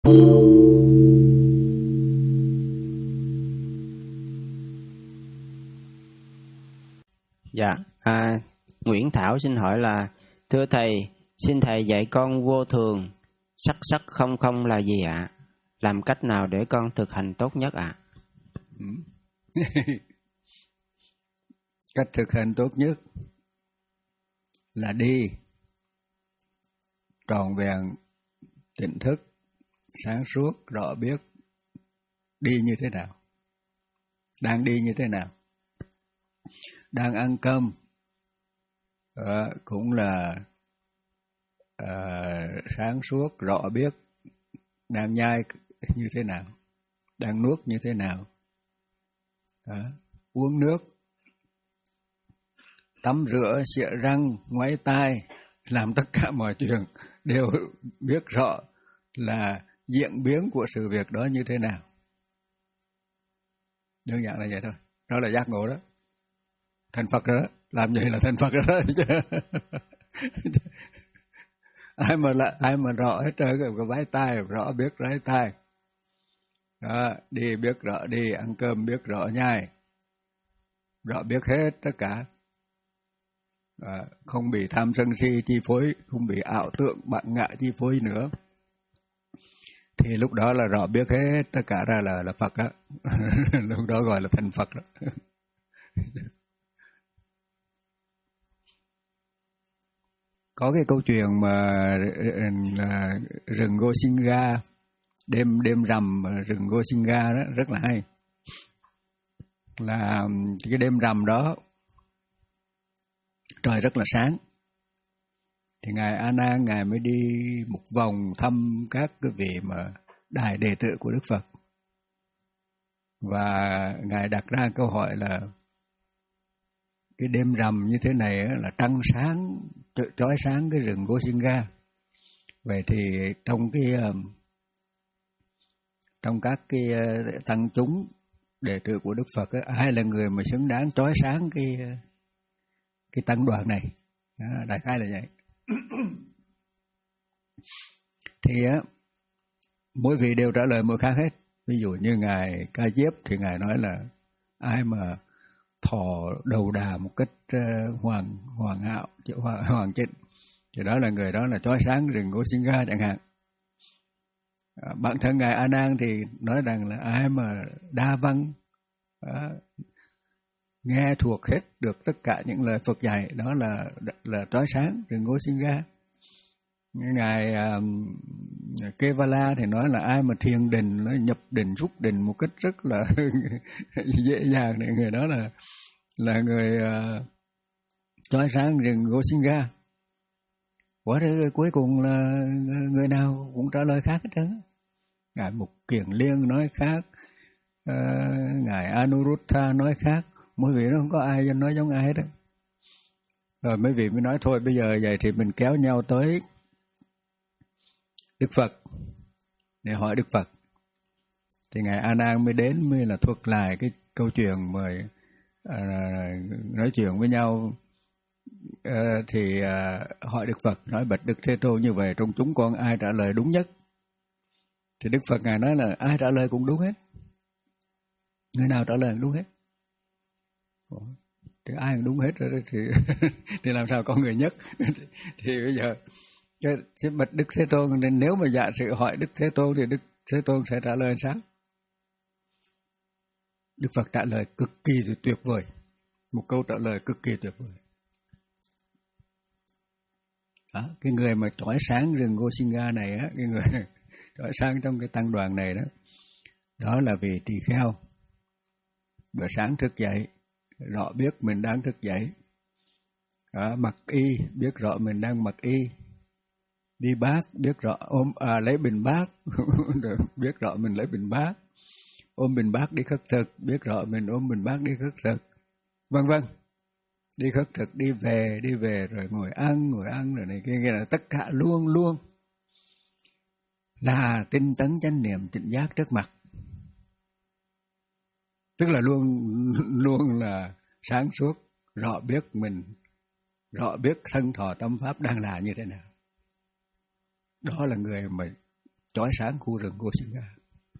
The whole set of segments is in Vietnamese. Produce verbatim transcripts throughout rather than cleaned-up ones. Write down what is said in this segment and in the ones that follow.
Dạ, à, Nguyễn Thảo xin hỏi là: thưa thầy, xin thầy dạy con vô thường sắc sắc không không là gì ạ? Làm cách nào để con thực hành tốt nhất ạ? Ừ. Cách thực hành tốt nhất là đi trọn vẹn, tỉnh thức, sáng suốt, rõ biết đi như thế nào, đang đi như thế nào, đang ăn cơm à, cũng là à, sáng suốt, rõ biết đang nhai như thế nào, đang nuốt như thế nào, à, uống nước, tắm rửa, xịa răng, ngoáy tai, làm tất cả mọi chuyện đều biết rõ là diễn biến của sự việc đó như thế nào. Đơn giản là vậy thôi. Đó là giác ngộ đó. Thành Phật đó, làm vậy là thành Phật đó. ai mà là, ai mà rõ hết trơn cái vái tai, rõ biết vái tai. Đó, đi biết rõ đi, ăn cơm biết rõ nhai, rõ biết hết tất cả. À, không bị tham sân si chi phối, không bị ảo tượng bạn ngạ chi phối nữa, thì lúc đó là rõ biết hết tất cả ra là là Phật á. Lúc đó gọi là thành Phật đó. Có cái câu chuyện mà rừng Gosinga, đêm đêm rằm rừng Gosinga đó rất là hay. Là cái đêm rằm đó trời rất là sáng, thì ngài A Nan ngài mới đi một vòng thăm các cái vị mà đại đệ tử của Đức Phật, và ngài đặt ra câu hỏi là cái đêm rằm như thế này là trăng sáng chói sáng cái rừng Gosinga, vậy thì trong cái trong các cái tăng chúng đệ tử của Đức Phật ấy, ai là người mà xứng đáng chói sáng cái cái tăng đoàn này? À, đại khái là vậy. Thì á, mỗi vị đều trả lời mỗi khác hết. Ví dụ như ngài Ca Diếp thì ngài nói là ai mà thọ đầu đà một cách uh, hoàn hoàn hảo, hoàn, hoàn chỉnh, thì đó là người đó là chói sáng rừng Gosinga chẳng hạn. À, bản thân ngài A Nan thì nói rằng là ai mà đa văn, à, nghe thuộc hết được tất cả những lời Phật dạy, đó là là chói sáng rừng Gosinga. Ngài uh, Kevala thì nói là ai mà thiền định, nó nhập định, xúc định một cách rất là dễ dàng, thì người đó là là người uh, chói sáng rừng Gosinga. Quả thế cuối cùng là người nào cũng trả lời khác hết trơn. Ngài Mục Kiền Liên nói khác, uh, ngài Anuruddha nói khác, mỗi vị nó không có ai nói giống ai hết đó. Rồi mấy vị mới nói thôi bây giờ vậy thì mình kéo nhau tới Đức Phật để hỏi Đức Phật. Thì ngài A Nan mới đến, mới là thuật lại cái câu chuyện mà à, nói chuyện với nhau. À, thì à, hỏi Đức Phật, nói bạch Đức Thế Tôn như vậy, trong chúng con ai trả lời đúng nhất? Thì Đức Phật ngài nói là ai trả lời cũng đúng hết, người nào trả lời cũng đúng hết. Ủa, thì ai cũng đúng hết rồi thì thì làm sao có người nhất? thì, thì bây giờ cái bạch Đức Thế Tôn, nên nếu mà giả sử hỏi Đức Thế Tôn thì Đức Thế Tôn sẽ trả lời sao? Đức Phật trả lời cực kỳ tuyệt vời, một câu trả lời cực kỳ tuyệt vời. Đó, cái người mà chói sáng rừng Gosinga này á, cái người chói sáng trong cái tăng đoàn này đó, đó là vị tỳ kheo. Bữa sáng thức dậy, rõ biết mình đang thức dậy. Đó, mặc y, biết rõ mình đang mặc y. Đi bát, biết rõ ôm à, lấy bình bát, biết rõ mình lấy bình bát. Ôm bình bát đi khất thực, biết rõ mình ôm bình bát đi khất thực, vân vân. Đi khất thực, đi về, đi về rồi ngồi ăn, ngồi ăn rồi này kia, kia là tất cả luôn luôn là tinh tấn chánh niệm tỉnh giác trước mặt. Tức là luôn luôn là sáng suốt, rõ biết mình, rõ biết thân thọ tâm pháp đang là như thế nào. Đó là người mà chói sáng khu rừng Gosinga.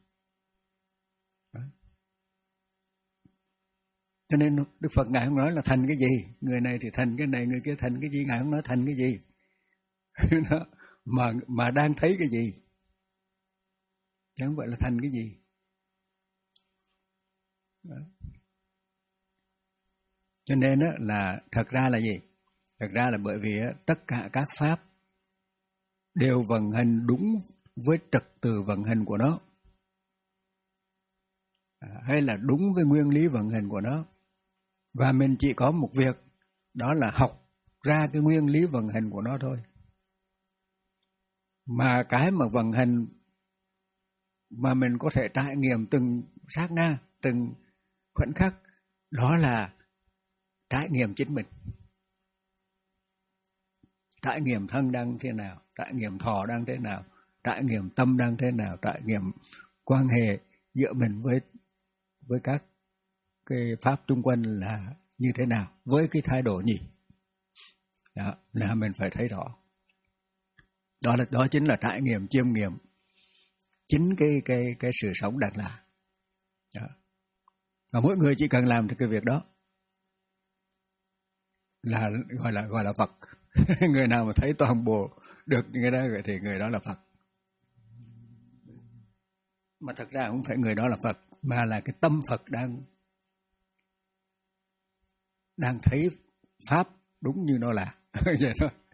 Cho nên Đức Phật Ngài không nói là thành cái gì, người này thì thành cái này, người kia thành cái gì, Ngài không nói thành cái gì. mà mà đang thấy cái gì, chứ không phải là thành cái gì. Đó. Cho nên đó là thật ra là gì? Thật ra là bởi vì tất cả các pháp đều vận hành đúng với trật tự vận hành của nó, à, hay là đúng với nguyên lý vận hành của nó. Và mình chỉ có một việc, đó là học ra cái nguyên lý vận hành của nó thôi. Mà cái mà vận hành mà mình có thể trải nghiệm từng sát na, từng khoảnh khắc, đó là trải nghiệm chính mình. Trải nghiệm thân đang thế nào, trải nghiệm thọ đang thế nào, trải nghiệm tâm đang thế nào, trải nghiệm quan hệ giữa mình với với các cái pháp xung quanh là như thế nào, với cái thái độ nhỉ. Đó là mình phải thấy rõ. Đó là đó chính là trải nghiệm, chiêm nghiệm chính cái cái cái sự sống đàng là. Đó. Và mỗi người chỉ cần làm được cái việc đó là gọi là gọi là Phật. Người nào mà thấy toàn bộ được người đó thì người đó là Phật. Mà thật ra không phải người đó là Phật, mà là cái tâm Phật đang đang thấy pháp đúng như nó là. Vậy thôi.